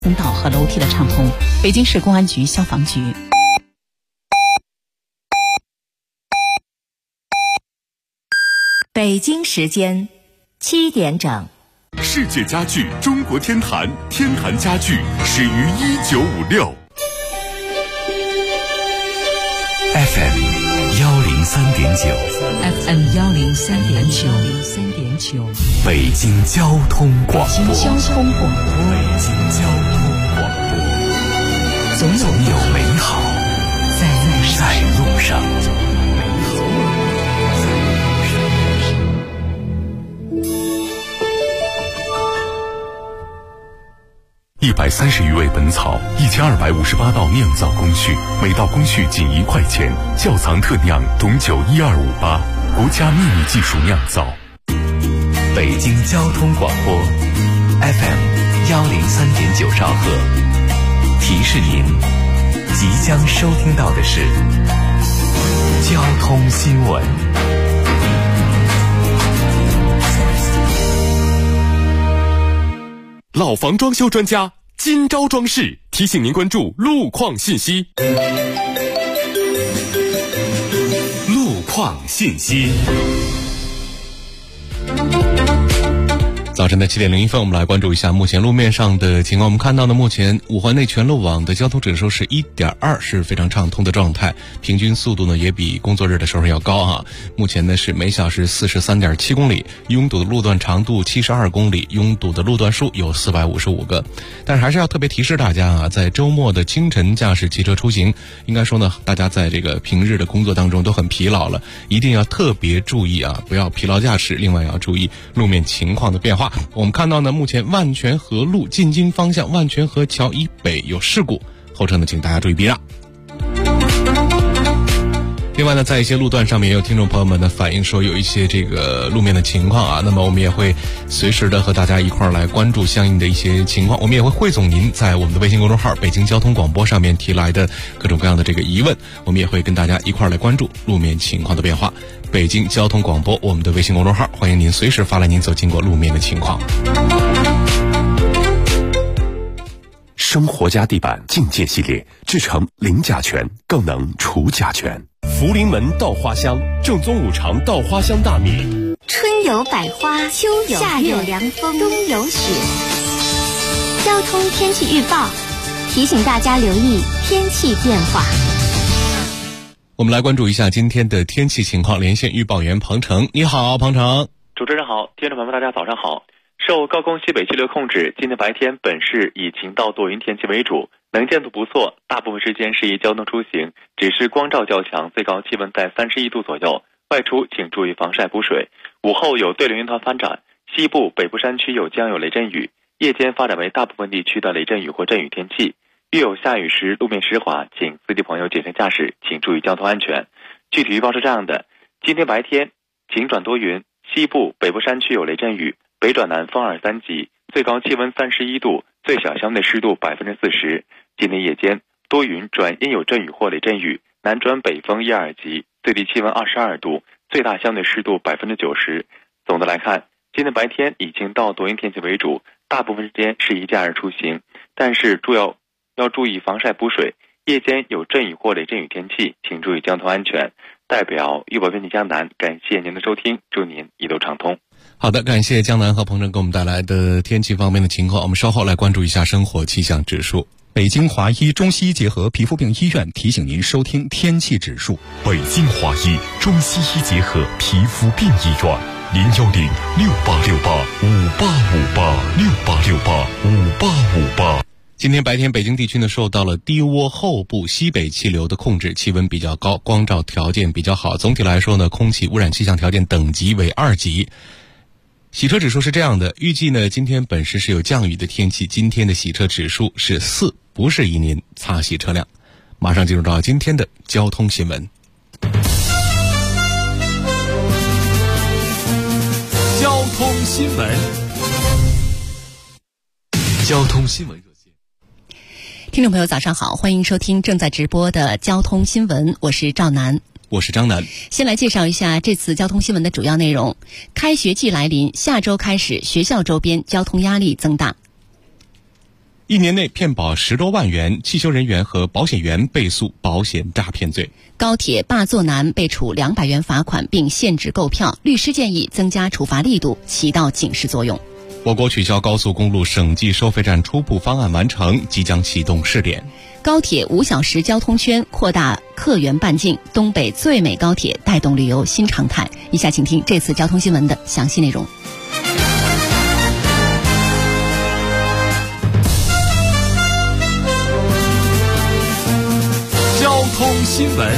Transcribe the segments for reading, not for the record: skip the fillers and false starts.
通道和楼梯的畅通。北京市公安局消防局。 北京时间7点整。 世界家具中国天坛，天坛家具始于1956。FM 103.9，FM 103.9， 北京交通广播， 北京交通广播，总有美好在路上。 130余味本草，1258道酿造工序，每道工序仅1块钱。窖藏特酿董酒12588，国家秘密技术酿造。 北京交通广播 FM 103.9兆赫，提示您即将收听到的是交通新闻。 老房装修专家今朝装饰提醒您关注路况信息。路况信息。 早晨的7点01分，我们来关注一下目前路面上的情况。我们看到呢，目前五环内全路网的交通指数是 1.2， 是非常畅通的状态，平均速度呢也比工作日的时候要高啊。目前呢是每小时 43.7 公里，拥堵的路段长度72公里，拥堵的路段数有455个。但是还是要特别提示大家啊，在周末的清晨驾驶汽车出行，应该说呢，大家在这个平日的工作当中都很疲劳了，一定要特别注意啊，不要疲劳驾驶。另外要注意路面情况的变化。我们看到呢，目前万泉河路进京方向万泉河桥以北有事故，后车呢请大家注意避让。另外呢，在一些路段上面也有听众朋友们的反映说有一些这个路面的情况啊，那么我们也会随时的和大家一块儿来关注相应的一些情况。我们也会汇总您在我们的微信公众号北京交通广播上面提来的各种各样的这个疑问，我们也会跟大家一块儿来关注路面情况的变化。北京交通广播我们的微信公众号，欢迎您随时发来您所经过路面的情况。 生活家地板境界系列制成零甲醛，更能除甲醛。福临门稻花香，正宗五常稻花香大米。 春有百花，秋有夏有凉风，冬有雪。交通天气预报提醒大家留意天气变化。 我们来关注一下今天的天气情况，连线预报员彭程。你好，彭程。 主持人好，听众朋友们大家早上好。受高空西北气流控制，今天白天本市以晴到多云天气为主，能见度不错，大部分时间适宜交通出行，只是光照较强，最高气温在31度左右，外出请注意防晒补水。午后有对流云团发展，西部北部山区将有雷阵雨，夜间发展为大部分地区的雷阵雨或阵雨天气。遇有下雨时路面湿滑，请司机朋友谨慎驾驶，请注意交通安全。具体预报是这样的：今天白天晴转多云，西部北部山区有雷阵雨，北转南风2、3级，最高气温31度，最小相对湿度40%。今天夜间多云转阴有阵雨或雷阵雨，南转北风1、2级，最低气温22度，最大相对湿度90%。总的来看，今天白天以晴到多云天气为主，大部分时间适宜假日出行，但是要注意防晒补水，夜间有阵雨或雷阵雨天气，请注意交通安全。代表预报员江南感谢您的收听，祝您一路畅通。 好的，感谢江南和彭程给我们带来的天气方面的情况。我们稍后来关注一下生活气象指数。 北京华医中西医结合皮肤病医院提醒您收听天气指数。 北京华医中西医结合皮肤病医院，0106868585858，6885858。 今天白天北京地区呢受到了低涡后部西北气流的控制，气温比较高，光照条件比较好。总体来说呢，空气污染气象条件等级为2级。洗车指数是这样的，预计呢今天本市是有降雨的天气，今天的洗车指数是4，不适宜您擦洗车辆。马上进入到今天的交通新闻。 交通新闻。 交通新闻。 听众朋友早上好，欢迎收听正在直播的交通新闻，我是赵楠， 我是张楠。 先来介绍一下这次交通新闻的主要内容。开学季来临，下周开始学校周边交通压力增大。 1年内骗保10多万元，汽修人员和保险员被诉保险诈骗罪。 高铁霸座男被处200元罚款并限制购票，律师建议增加处罚力度，起到警示作用。 我国取消高速公路省际收费站初步方案完成，即将启动试点。 高铁5小时交通圈扩大客源半径，东北最美高铁带动旅游新常态。以下请听这次交通新闻的详细内容。 交通新闻。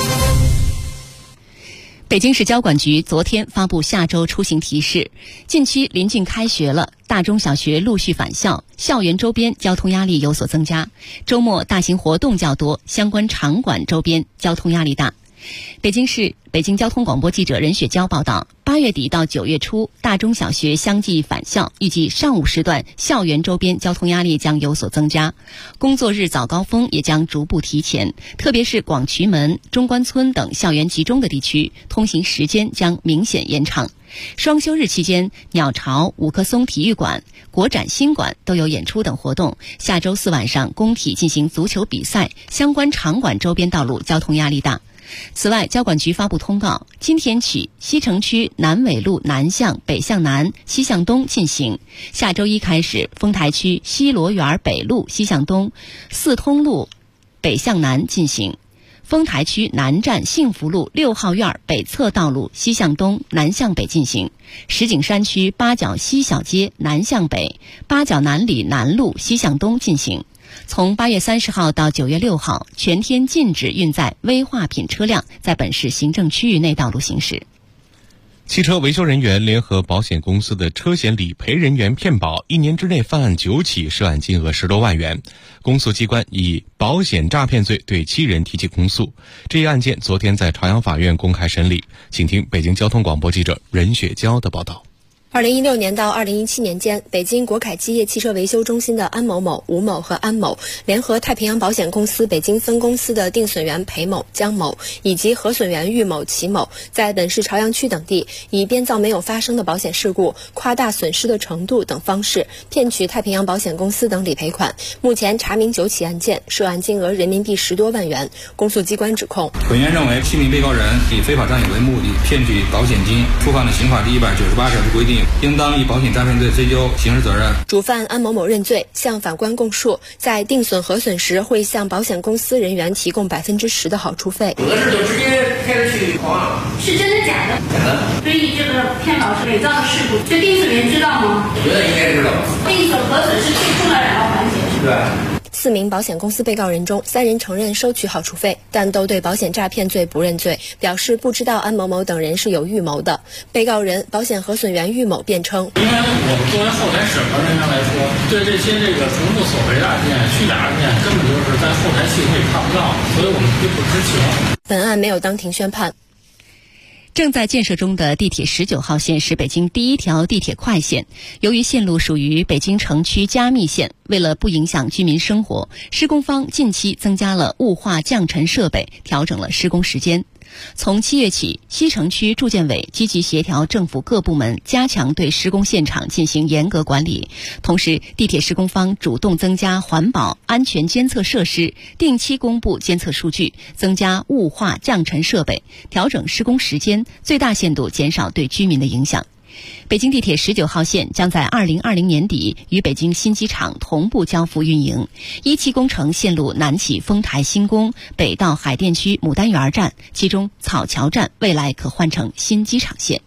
北京市交管局昨天发布下周出行提示，近期临近开学了，大中小学陆续返校，校园周边交通压力有所增加，周末大型活动较多，相关场馆周边交通压力大。北京交通广播记者任雪娇报道，8月底到9月初，大中小学相继返校，预计上午时段校园周边交通压力将有所增加，工作日早高峰也将逐步提前，特别是广渠门、中关村等校园集中的地区，通行时间将明显延长。双休日期间，鸟巢、五棵松体育馆、国展新馆都有演出等活动。下周4晚上工体进行足球比赛，相关场馆周边道路交通压力大。此外，交管局发布通告，今天起，西城区南纬路南向、北向南、西向东进行；下周1开始，丰台区西罗园北路西向东、四通路北向南进行；丰台区南站幸福路6号院北侧道路西向东、南向北进行；石景山区八角西小街南向北、八角南里南路西向东进行。从8月30号到9月6号，全天禁止运载危化品车辆在本市行政区域内道路行驶。 汽车维修人员联合保险公司的车险理赔人员骗保，1年之内犯案9起，涉案金额10多万元。公诉机关以保险诈骗罪对7人提起公诉。这一案件昨天在朝阳法院公开审理。请听北京交通广播记者任雪娇的报道。 2016年到2017年间，北京国凯基业汽车维修中心的安某某、吴某和安某联合太平洋保险公司北京分公司的定损员裴某、江某以及核损员郁某、齐某，在本市朝阳区等地以编造没有发生的保险事故、夸大损失的程度等方式骗取太平洋保险公司等理赔款。目前查明9起案件，涉案金额人民币10多万元。公诉机关指控， 本院认为7名被告人以非法占有为目的骗取保险金，触犯了刑法第198条的规定，应当以保险诈骗罪追究刑事责任。 主犯安某某认罪，向法官供述，在定损核损时会向保险公司人员提供10%的好处费。 有的事就直接开着去黄，是真的假的？假的。所以这个骗保是伪造的事故，这定损人知道吗？我觉得应该知道。定损核损是最重要2个环节，是吧 ？4名保险公司被告人中，3人承认收取好处费，但都对保险诈骗罪不认罪，表示不知道安某某等人是有预谋的。被告人保险核损员郁某辩称， 因为我们作为后台审核人员来说，对这些重复索赔的案件、虚假案件，根本就是在后台系统里看不到，所以我们并不知情。 本案没有当庭宣判。 正在建设中的地铁19号线是北京第1条地铁快线，由于线路属于北京城区加密线，为了不影响居民生活，施工方近期增加了雾化降尘设备，调整了施工时间。从7月起，西城区住建委积极协调政府各部门，加强对施工现场进行严格管理。同时，地铁施工方主动增加环保安全监测设施，定期公布监测数据，增加雾化降尘设备，调整施工时间，最大限度减少对居民的影响。北京地铁19号线将在2020年底与北京新机场同步交付运营。1期工程线路南起丰台新宫，北到海淀区牡丹园站，其中草桥站未来可换成新机场线。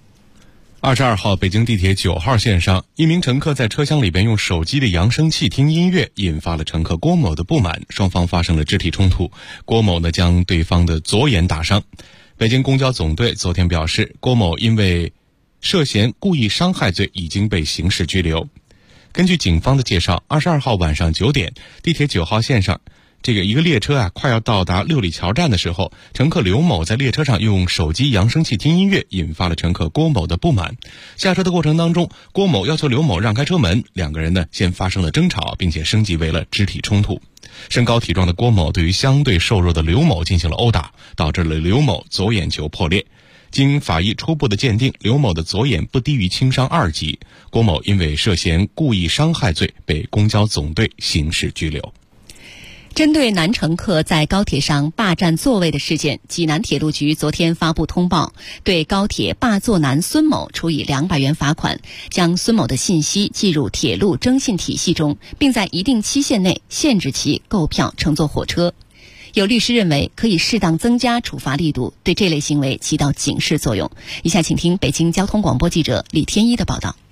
22号，北京地铁9号线上，一名乘客在车厢里边用手机的扬声器听音乐，引发了乘客郭某的不满，双方发生了肢体冲突。郭某呢将对方的左眼打伤。北京公交总队昨天表示，郭某因为涉嫌故意伤害罪已经被刑事拘留。根据警方的介绍，22号晚上9点，地铁9号线上一个列车快要到达六里桥站的时候，乘客刘某在列车上用手机扬声器听音乐，引发了乘客郭某的不满。下车的过程当中，郭某要求刘某让开车门，两个人呢先发生了争吵，并且升级为了肢体冲突。身高体壮的郭某对于相对瘦弱的刘某进行了殴打，导致了刘某左眼球破裂。 经法医初步的鉴定，刘某的左眼不低于轻伤2级，郭某因为涉嫌故意伤害罪被公交总队刑事拘留。 针对男乘客在高铁上霸占座位的事件，济南铁路局昨天发布通报，对高铁霸座男孙某处以200元罚款，将孙某的信息记入铁路征信体系中，并在一定期限内限制其购票乘坐火车。有律师认为，可以适当增加处罚力度，对这类行为起到警示作用。以下请听北京交通广播记者李天一的报道。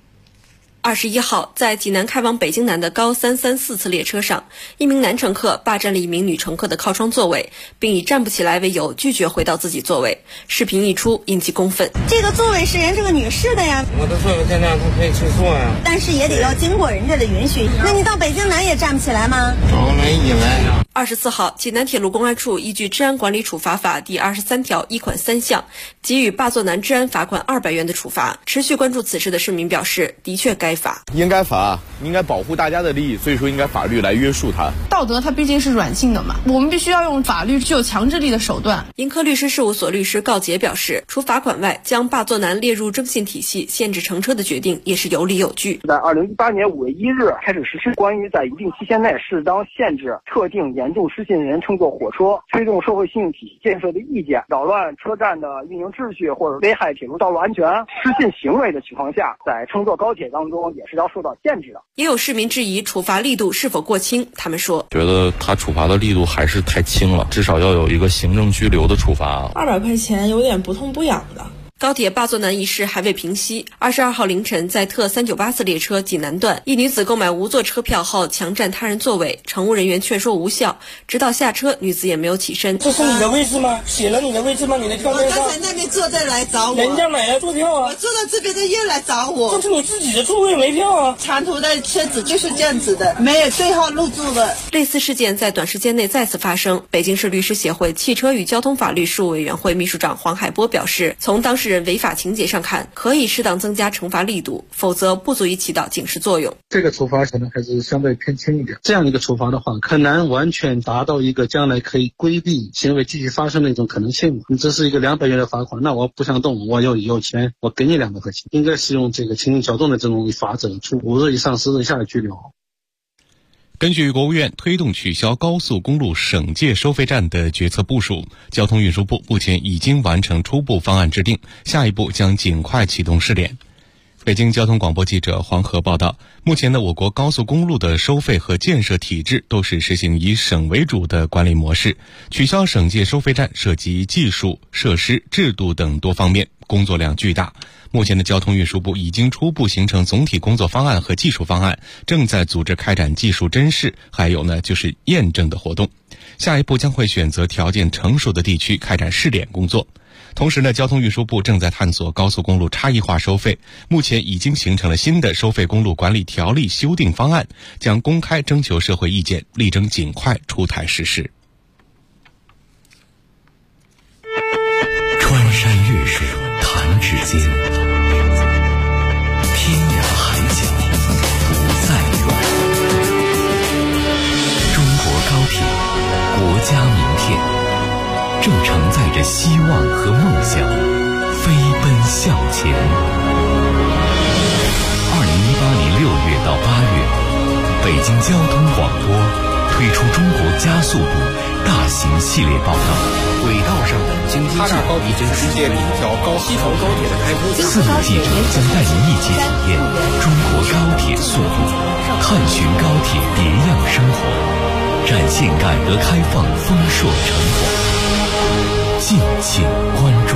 21号，在济南开往北京南的高334次列车上，一名男乘客霸占了一名女乘客的靠窗座位，并以站不起来为由拒绝回到自己座位。视频一出，引起公愤。 这个座位是人这个女士的呀， 我的座位在那，她可以去坐呀， 但是也得要经过人家的允许。那你到北京南也站不起来吗？ 我们以来。 24号，济南铁路公安处依据《治安管理处罚法》第23条1款3项，给予霸座男治安罚款200元的处罚。持续关注此事的市民表示，的确该罚， 应该罚，应该保护大家的利益，所以说应该法律来约束他。 道德它毕竟是软性的嘛，我们必须要用法律具有强制力的手段。 盈科律师事务所律师告捷表示，除罚款外，将霸座男列入征信体系、限制乘车的决定也是有理有据。 在2018年5月1日开始实施关于在一定期限内适当限制特定严重失信人乘坐火车、推动社会信用体系建设的意见，扰乱车站的运营秩序或者危害铁路道路安全、失信行为的情况下，在乘坐高铁当中也是要受到限制的。 也有市民质疑处罚力度是否过轻，他们说， 觉得他处罚的力度还是太轻了，至少要有一个行政拘留的处罚。 200块钱有点不痛不痒的。 高铁霸座男一事还未平息。22号凌晨，在特398次列车济南段，一女子购买无座车票后强占他人座位，乘务人员劝说无效，直到下车，女子也没有起身。 这是你的位置吗？写了你的位置吗？你的票面上。 我刚才那边坐着来找我， 人家买了坐票啊。 我坐到这边的又来找我。 这是你自己的座位没票啊。 长途的车子就是这样子的，没有对号入座的。 类似事件在短时间内再次发生。北京市律师协会汽车与交通法律事务委员会秘书长黄海波表示，从当事人违法情节上看，可以适当增加惩罚力度，否则不足以起到警示作用。 这个处罚可能还是相对偏轻一点。这样一个处罚的话，很难完全达到一个将来可以规避行为继续发生的一种可能性。你这是一个200元的罚款，那我不想动，我有钱，我给你200块钱，应该是用这个轻轻较重的这种法则，处5日以上10日以下的拘留。 根据国务院推动取消高速公路省界收费站的决策部署，交通运输部目前已经完成初步方案制定，下一步将尽快启动试点。北京交通广播记者黄河报道，目前呢，我国高速公路的收费和建设体制都是实行以省为主的管理模式，取消省界收费站涉及技术、设施、制度等多方面，工作量巨大。目前的交通运输部已经初步形成总体工作方案和技术方案，正在组织开展技术甄试，还有呢就是验证的活动。下一步将会选择条件成熟的地区开展试点工作。同时呢，交通运输部正在探索高速公路差异化收费，目前已经形成了新的收费公路管理条例修订方案，将公开征求社会意见，力争尽快出台实施。 穿山越水弹指间，天涯海角不再远。中国高铁，国家名片，正承载着希望和梦想，飞奔向前。2018年6月到8月，北京交通广播推出中国加速度大型系列报道。 轨道上的经济计划已经世界第一条西头高铁的开通。 4位记者将带您一起体验中国高铁速度，探寻高铁别样生活，展现改革开放丰硕成果。敬请关注。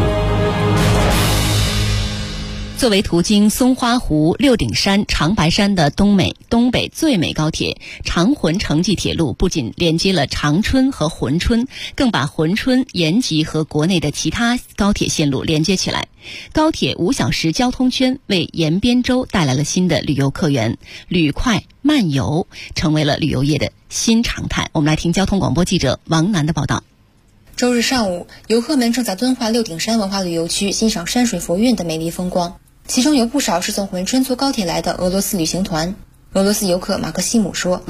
作为途经松花湖、六顶山、长白山的东北最美高铁，长浑城际铁路不仅连接了长春和珲春，更把珲春、延吉和国内的其他高铁线路连接起来。高铁5小时交通圈为延边州带来了新的旅游客源，旅快慢游成为了旅游业的新常态。我们来听交通广播记者王楠的报道。 周日上午，游客们正在敦化六顶山文化旅游区欣赏山水佛韵的美丽风光，其中有不少是从珲春坐高铁来的俄罗斯旅行团。 俄罗斯游客马克西姆说：“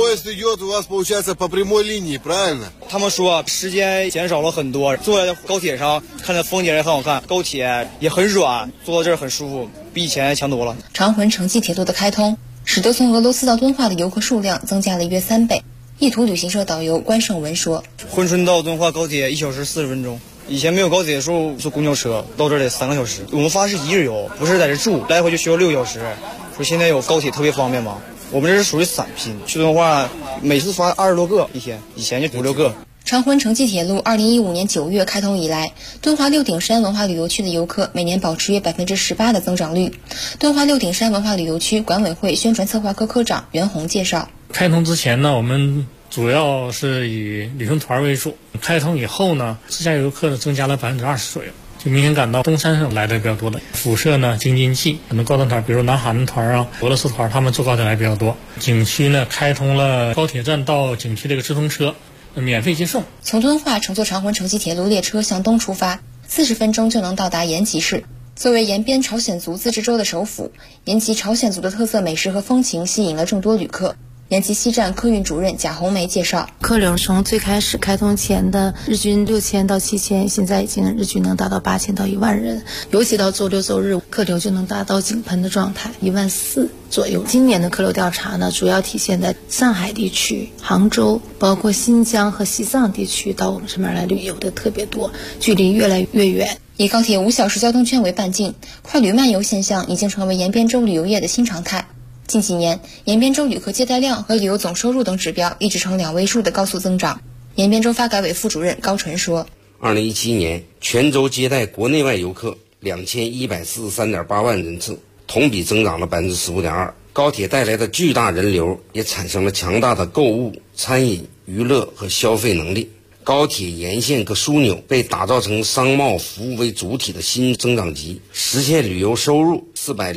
他们说时间减少了很多，坐在高铁上看的风景也很好看，高铁也很软，坐到这儿很舒服，比以前强多了。” 长浑城际铁路的开通，使得从俄罗斯到敦化的游客数量增加了约3倍。意图旅行社导游关胜文说：“ 珲春到敦化高铁1小时40分钟。以前没有高铁的时候坐公交车到这儿得3个小时，我们发是1日游，不是在这住，来回就需要6个小时。说现在有高铁特别方便嘛。我们这是属于散拼，去敦化每次发20多个一天，以前就5、6个。” 长浑城际铁路2015年9月开通以来，敦化六顶山文化旅游区的游客每年保持约18%的增长率。敦化六顶山文化旅游区管委会宣传策划科科长袁红介绍： 开通之前呢，我们主要是以旅行团为主，开通以后呢，自驾游客增加了20%左右，就明显感到东三省来的比较多的。辐射呢，京津冀很多高端团，比如南韩团啊、俄罗斯团，他们坐高铁来比较多。景区呢，开通了高铁站到景区这个直通车，免费接送。 从敦化乘坐长浑城际铁路列车向东出发，40分钟就能到达延吉市。作为延边朝鲜族自治州的首府，延吉朝鲜族的特色美食和风情吸引了众多旅客。延吉西站客运主任贾红梅介绍： 客流从最开始开通前的日均6000到7000，现在已经日均能达到8000到1万人，尤其到周六周日，客流就能达到井喷的状态，14000左右。今年的客流调查呢，主要体现在上海地区、杭州，包括新疆和西藏地区到我们这边来旅游的特别多，距离越来越远。以高铁5小时交通圈为半径，快旅慢游现象已经成为延边州旅游业的新常态。近几年，延边州旅客接待量和旅游总收入等指标一直呈2位数的高速增长。延边州发改委副主任高纯说 ：2017年全州接待国内外游客2143.8万人次，同比增长了15.2%。高铁带来的巨大人流也产生了强大的购物、餐饮、娱乐和消费能力。高铁沿线各枢纽被打造成商贸服务为主体的新增长极，实现旅游收入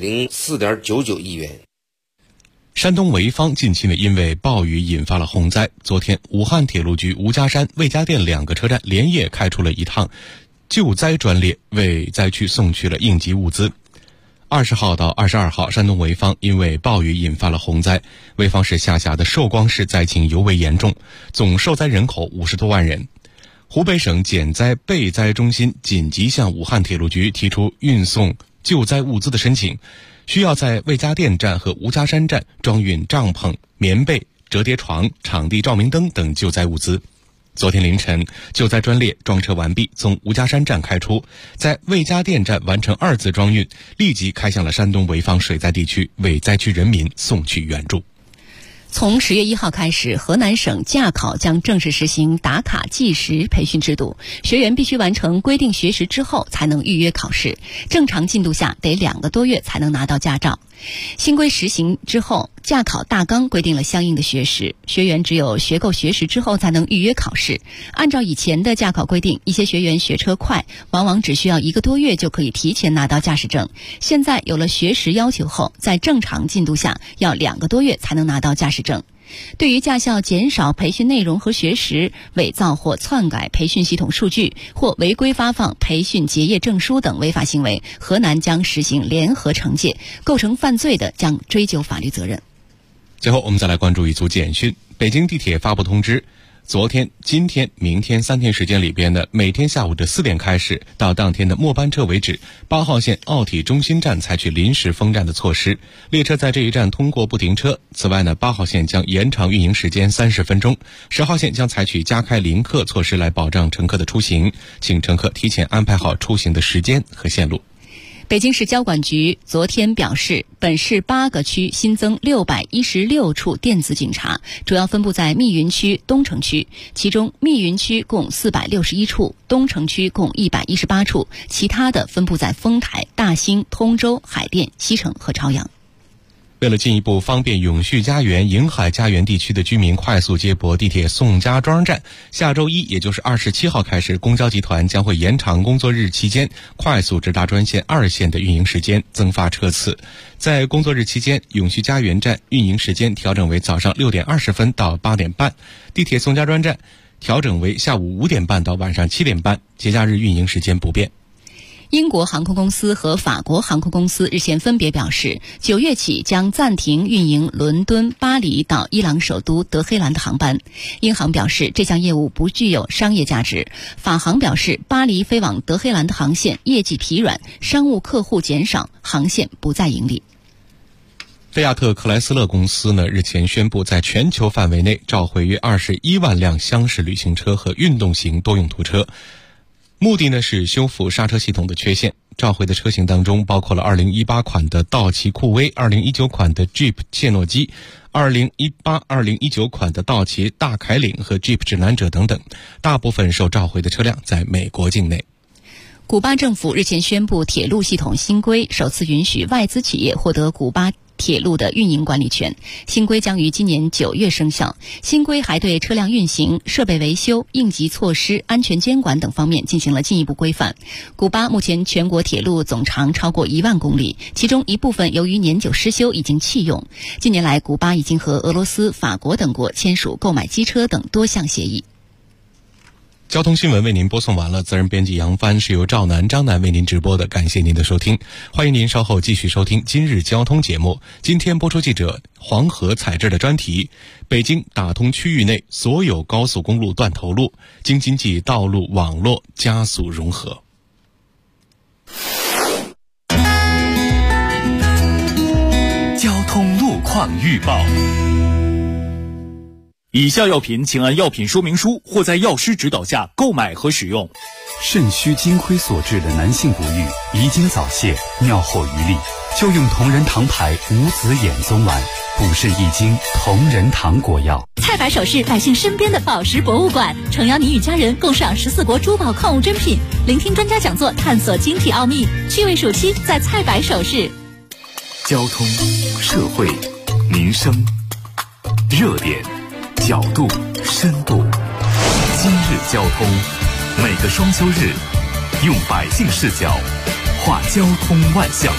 404.99亿元。 山东潍坊近期呢，因为暴雨引发了洪灾。昨天，武汉铁路局吴家山、魏家店2个车站连夜开出了一趟救灾专列，为灾区送去了应急物资。20号到22号，山东潍坊因为暴雨引发了洪灾，潍坊市下辖的寿光市灾情尤为严重，总受灾人口50多万人。湖北省减灾备灾中心紧急向武汉铁路局提出运送救灾物资的申请，需要在魏家店站和吴家山站装运帐篷、棉被、折叠床、场地照明灯等救灾物资。昨天凌晨，救灾专列装车完毕，从吴家山站开出，在魏家店站完成2次装运，立即开向了山东潍坊水灾地区，为灾区人民送去援助。 从10月1号开始，河南省驾考将正式实行打卡计时培训制度，学员必须完成规定学时之后才能预约考试，正常进度下得2个多月才能拿到驾照。新规实行之后，驾考大纲规定了相应的学时，学员只有学够学时之后才能预约考试。按照以前的驾考规定，一些学员学车快，往往只需要1个多月就可以提前拿到驾驶证。现在有了学时要求后，在正常进度下要2个多月才能拿到驾驶证。对于驾校减少培训内容和学时、伪造或篡改培训系统数据或违规发放培训结业证书等违法行为，河南将实行联合惩戒，构成犯罪的将追究法律责任。 最后我们再来关注一组简讯。北京地铁发布通知，昨天、今天、明天3天时间里边呢，每天下午的4点开始到当天的末班车为止，8号线奥体中心站采取临时封站的措施，列车在这一站通过不停车。此外呢，8号线将延长运营时间30分钟，10号线将采取加开临客措施来保障乘客的出行，请乘客提前安排好出行的时间和线路。 北京市交管局昨天表示，本市8个区新增616处电子警察，主要分布在密云区、东城区，其中密云区共461处，东城区共118处，其他的分布在丰台、大兴、通州、海淀、西城和朝阳。 为了进一步方便永续家园、瀛海家园地区的居民快速接驳地铁宋家庄站，下周1，也就是27号开始，公交集团将会延长工作日期间快速直达专线2线的运营时间，增发车次。在工作日期间，永续家园站运营时间调整为早上6点20分到8点半，地铁宋家庄站调整为下午5点半到晚上7点半，节假日运营时间不变。 英国航空公司和法国航空公司日前分别表示，9月起将暂停运营伦敦、巴黎到伊朗首都德黑兰的航班。英航表示，这项业务不具有商业价值。法航表示，巴黎飞往德黑兰的航线业绩疲软，商务客户减少，航线不再盈利。 菲亚特克莱斯勒公司日前宣布，在全球范围内召回约21万辆厢式旅行车和运动型多用途车。目的是修复刹车系统的缺陷。召回的车型当中包括了2018款的道奇酷威、2019款的 Jeep 切诺基、2018、2019款的道奇大凯领和 Jeep 指南者等等。大部分受召回的车辆在美国境内。 古巴政府日前宣布铁路系统新规，首次允许外资企业获得古巴铁路的运营管理权。新规将于今年9月生效。新规还对车辆运行、设备维修、应急措施、安全监管等方面进行了进一步规范。古巴目前全国铁路总长超过1万公里，其中一部分由于年久失修已经弃用。近年来，古巴已经和俄罗斯、法国等国签署购买机车等多项协议。 交通新闻为您播送完了，责任编辑杨帆，是由赵楠、张楠为您直播的，感谢您的收听。欢迎您稍后继续收听今日交通节目。今天播出记者黄河采制的专题：北京打通区域内所有高速公路断头路，京津冀道路网络加速融合。 交通路况预报。 以下药品请按药品说明书或在药师指导下购买和使用。 肾虚金亏所致的男性不育、遗精早泄、尿后余力，就用同仁堂牌无子衍宗丸，补肾益精同仁堂果药。 蔡百首饰百姓身边的宝石博物馆，诚邀你与家人共赏14国珠宝矿物珍品，聆听专家讲座，探索晶体奥秘。趣味暑期在蔡百首饰。 交通、社会、民生、热点、角度、深度。今日交通，每个双休日，用百姓视角画交通万象。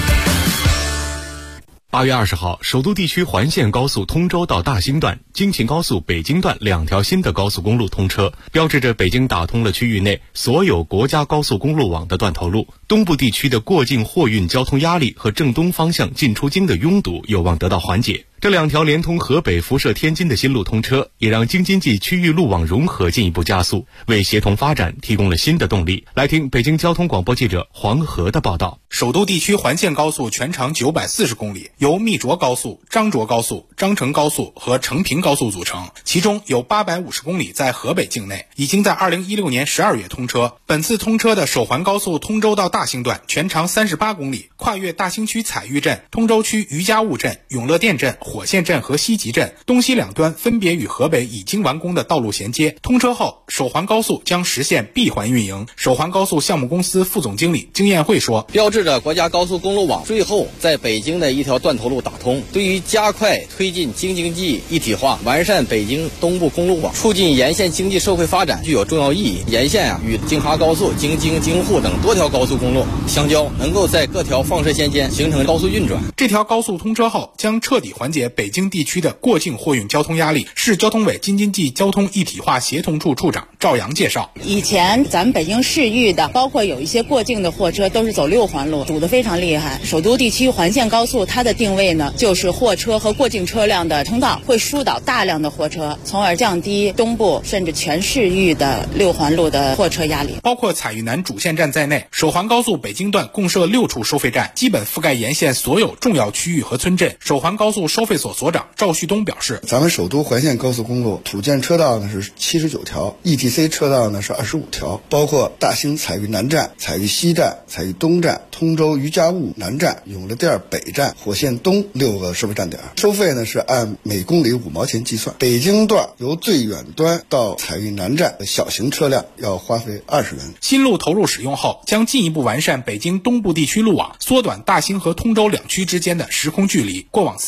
8月20号，首都地区环线高速通州到大兴段、京秦高速北京段2条新的高速公路通车，标志着北京打通了区域内所有国家高速公路网的断头路。东部地区的过境货运交通压力和正东方向进出京的拥堵有望得到缓解。这2条连通河北、辐射天津的新路通车，也让京津冀区域路网融合进一步加速，为协同发展提供了新的动力。来听北京交通广播记者黄河的报道。 首都地区环线高速全长940公里，由密涿高速、张涿高速、张成高速和成平高速组成，其中有850公里在河北境内，已经在2016年12月通车。本次通车的首环高速通州到大兴段全长38公里，跨越大兴区采玉镇、通州区余家务镇、永乐店镇、火线镇和西集镇，东西两端分别与河北已经完工的道路衔接。通车后，首环高速将实现闭环运营。首环高速项目公司副总经理经验会说， 标志着国家高速公路网最后在北京的一条断头路打通，对于加快推进京津冀一体化、完善北京东部公路网、促进沿线经济社会发展具有重要意义。沿线与京哈高速、京津、京沪等多条高速公路相交，能够在各条放射线间形成高速运转。 这条高速通车后，将彻底缓解北京地区的过境货运交通压力。市交通委京津冀交通一体化协同处处长赵阳介绍， 以前咱们北京市域的，包括有一些过境的货车都是走6环路，堵得非常厉害。首都地区环线高速它的定位呢，就是货车和过境车辆的通道，会疏导大量的货车，从而降低东部甚至全市域的6环路的货车压力。 包括采玉南主线站在内，首环高速北京段共设6处收费站，基本覆盖沿线所有重要区域和村镇。首环高速收费所所长赵旭东表示， 咱们首都环线高速公路土建车道呢是79条， ETC 车道呢是25条，包括大兴采玉南站、采玉西站、采玉东站、通州余家务南站、永乐店北站、火线东6个收费站点。收费呢是按每公里5毛钱计算。北京段由最远端到采玉南站的小型车辆要花费20元。 新路投入使用后，将进一步完善北京东部地区路网，缩短大兴和通州2区之间的时空距离。过往司机说，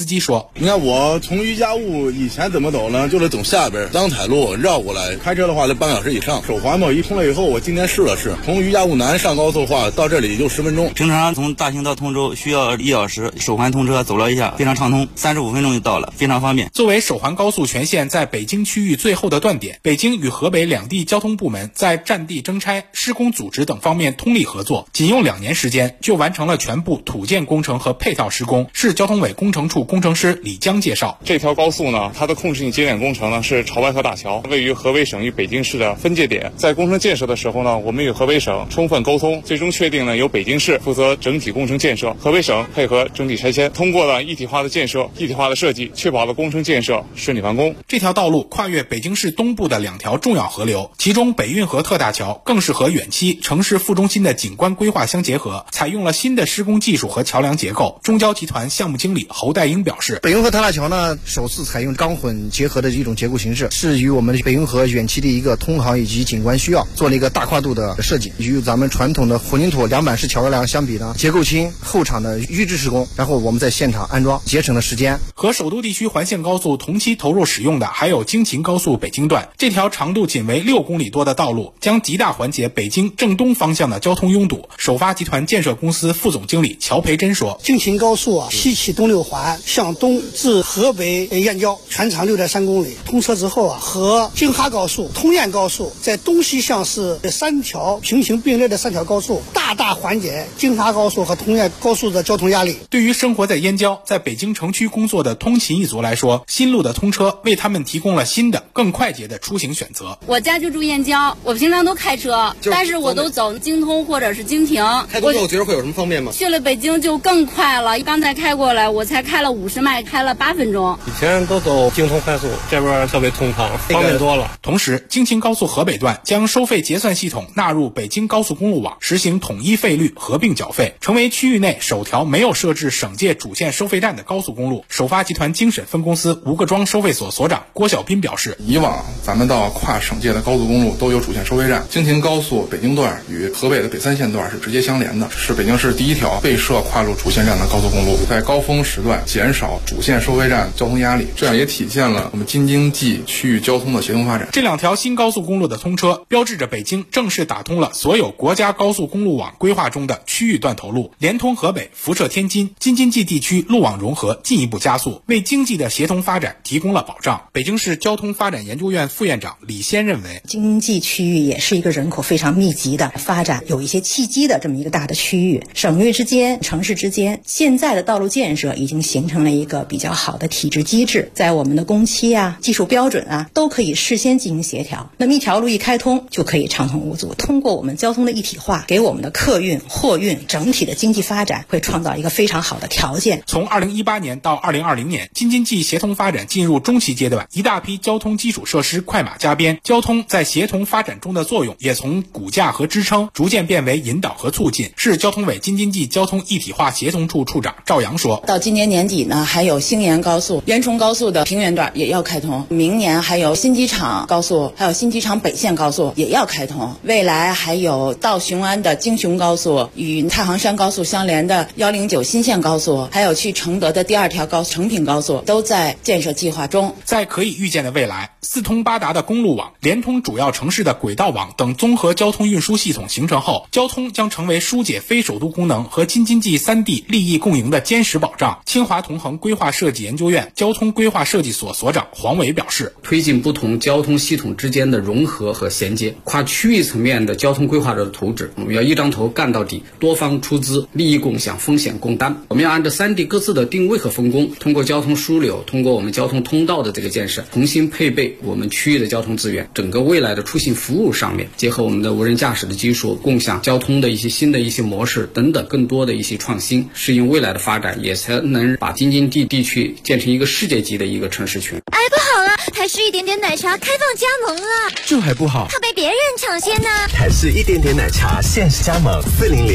道。你看我从于家坞以前怎么走呢？就是从下边张彩路绕过来，开车的话得半个小时以上。手环嘛一通了以后，我今天试了试，从于家坞南上高速的话到这里就10分钟。 平常从大兴到通州需要1小时，手环通车走了一下，非常畅通，35分钟就到了，非常方便。 作为首环高速全线在北京区域最后的断点，北京与河北两地交通部门在占地征拆、施工组织等方面通力合作，仅用2年时间就完成了全部土建工程和配套施工。市交通委工程处工程师李江介绍， 这条高速呢，它的控制性节点工程呢是潮白河大桥，位于河北省与北京市的分界点。在工程建设的时候呢，我们与河北省充分沟通，最终确定呢由北京市负责整体工程建设，河北省配合整体拆迁，通过了一体化的建设、一体化的设计，确保了工程建设顺利完工。 这条道路跨越北京市东部的2条重要河流，其中北运河特大桥更是和远期城市副中心的景观规划相结合，采用了新的施工技术和桥梁结构。中交集团项目经理侯代英表示， 北运河特大桥呢，首次采用钢混结合的一种结构形式，是与我们北运河远期的一个通航以及景观需要做了一个大跨度的设计。与咱们传统的混凝土梁板式桥梁相比呢，结构轻，后场的预制施工，然后我们在现场安装，节省了时间。 和首都地区环线高速同期投入使用的还有京秦高速北京段，这条长度仅为6公里多的道路将极大缓解北京正东方向的交通拥堵。首发集团建设公司副总经理乔培珍说， 京秦高速西起东6环，向东至河北燕郊，全长6.3公里。通车之后和京哈高速、通燕高速在东西向是3条平行并列的3条高速，大大缓解京哈高速和通燕高速的交通压力。 对于生活在燕郊、在北京城区工作的通勤一族来说，新路的通车为他们提供了新的、更快捷的出行选择。 我家就住燕郊，我平常都开车，但是我都走京通或者是京停。 开通之后觉得会有什么方便吗？ 去了北京就更快了，刚才开过来我才开了50迈，开了8分钟。 以前都走京通快速，这边特别通畅，方便多了。 同时，京秦高速河北段将收费结算系统纳入北京高速公路网，实行统一费率合并缴费，成为区域内首条没有设置省界主线收费站的高速公路。首发集团京沈分公司吴各庄收费所所长郭小斌表示， 以往咱们到跨省界的高速公路都有主线收费站，京秦高速北京段与河北的北3线段是直接相连的，是北京市第一条被设跨入主线站的高速公路，在高峰时段减少主线收费站交通压力，这样也体现了我们京津冀区域交通的协同发展。 这2条新高速公路的通车，标志着北京正式打通了所有国家高速公路网规划中的区域断头路，连通河北、辐射天津、京津冀地区路网融合进一步加速，为经济的协同发展提供了保障。北京市交通发展研究院副院长李先认为， 京冀区域也是一个人口非常密集的发展有一些契机的这么一个大的区域，省域之间、城市之间，现在的道路建设已经形成了一个比较好的体制机制，在我们的工期技术标准都可以事先进行协调。那么一条路一开通就可以畅通无阻，通过我们交通的一体化，给我们的客运、货运整体的经济发展会创造一个非常好的条件。 从2018年到2020年，京津冀协同发展进入中期阶段，一大批交通基础设施快马加鞭，交通在协同发展中的作用也从骨架和支撑逐渐变为引导和促进。市交通委京津冀交通一体化协同处处长赵阳说， 到今年年底呢，还有兴延高速、元崇高速的平原段也要开通，明年还有新机场高速，还有新机场北线高速也要开通，未来还有到雄安的京雄高速，与太行山高速相连的109新线高速，还有去承德的第2条高速成品高速都在建设计划中。 在可以预见的未来，4通8达的公路网连通主要城市的轨道网等综合交通运输系统形成后，交通将成为疏解非首都功能和京津冀3地利益共赢的坚实保障。清华同恒规划设计研究院交通规划设计所所长黄伟表示， 推进不同交通系统之间的融合和衔接，跨区域层面的交通规划的图纸，我们要一张头干到底，多方出资，利益共享，风险共担。我们要按照3地各自的定位和分工，通过交通枢纽，通过我们交通通道的这个建设，重新配备我们区域的交通资源，整个未来的出行服务上面，结合我们的无人驾驶的技术，共享交通的一些新的一些模式等等，更多的一些创新，适应未来的发展，也才能把京津冀地区建成一个世界级的一个城市群。 哎，不好了，台式一点点奶茶开放加盟了， 这还不好， 怕被别人抢先呢。 台式一点点奶茶限时加盟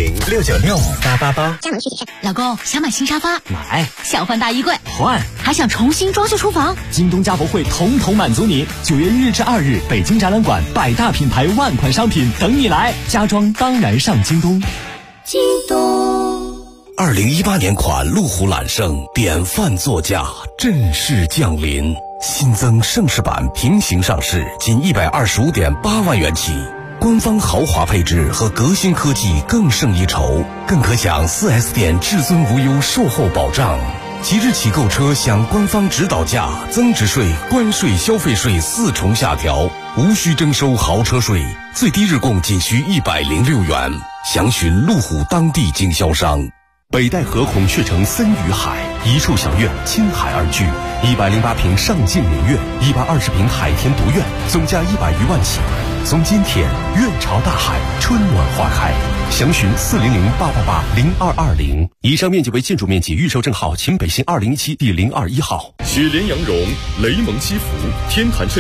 ，400-696-888， 加盟具体看。 老公想买新沙发， 买； 想换大衣柜， 换； 还想重新装修厨房， 京东家博会统统满足你。9月1日至2日，北京展览馆100大品牌万款商品等你来，家装当然上京东。 京东。 2018年款路虎揽胜典范座驾正式降临，新增盛世版平行上市，仅125.8万元起。官方豪华配置和革新科技更胜一筹，更可享 4S 店至尊无忧售后保障。即日起购车享官方指导价、增值税、关税、消费税4重下调，无需征收豪车税，最低日供仅需106元。详询路虎当地经销商。 北戴河孔雀城森与海，一处小院，青海而居，108平上进名苑，120平海天独院，总价100余万起。从今天，院朝大海，春暖花开。详询400-888-0220。以上面积为建筑面积，预售证号秦北新201期第021号。 雪莲羊绒、雷蒙西服、天坛衬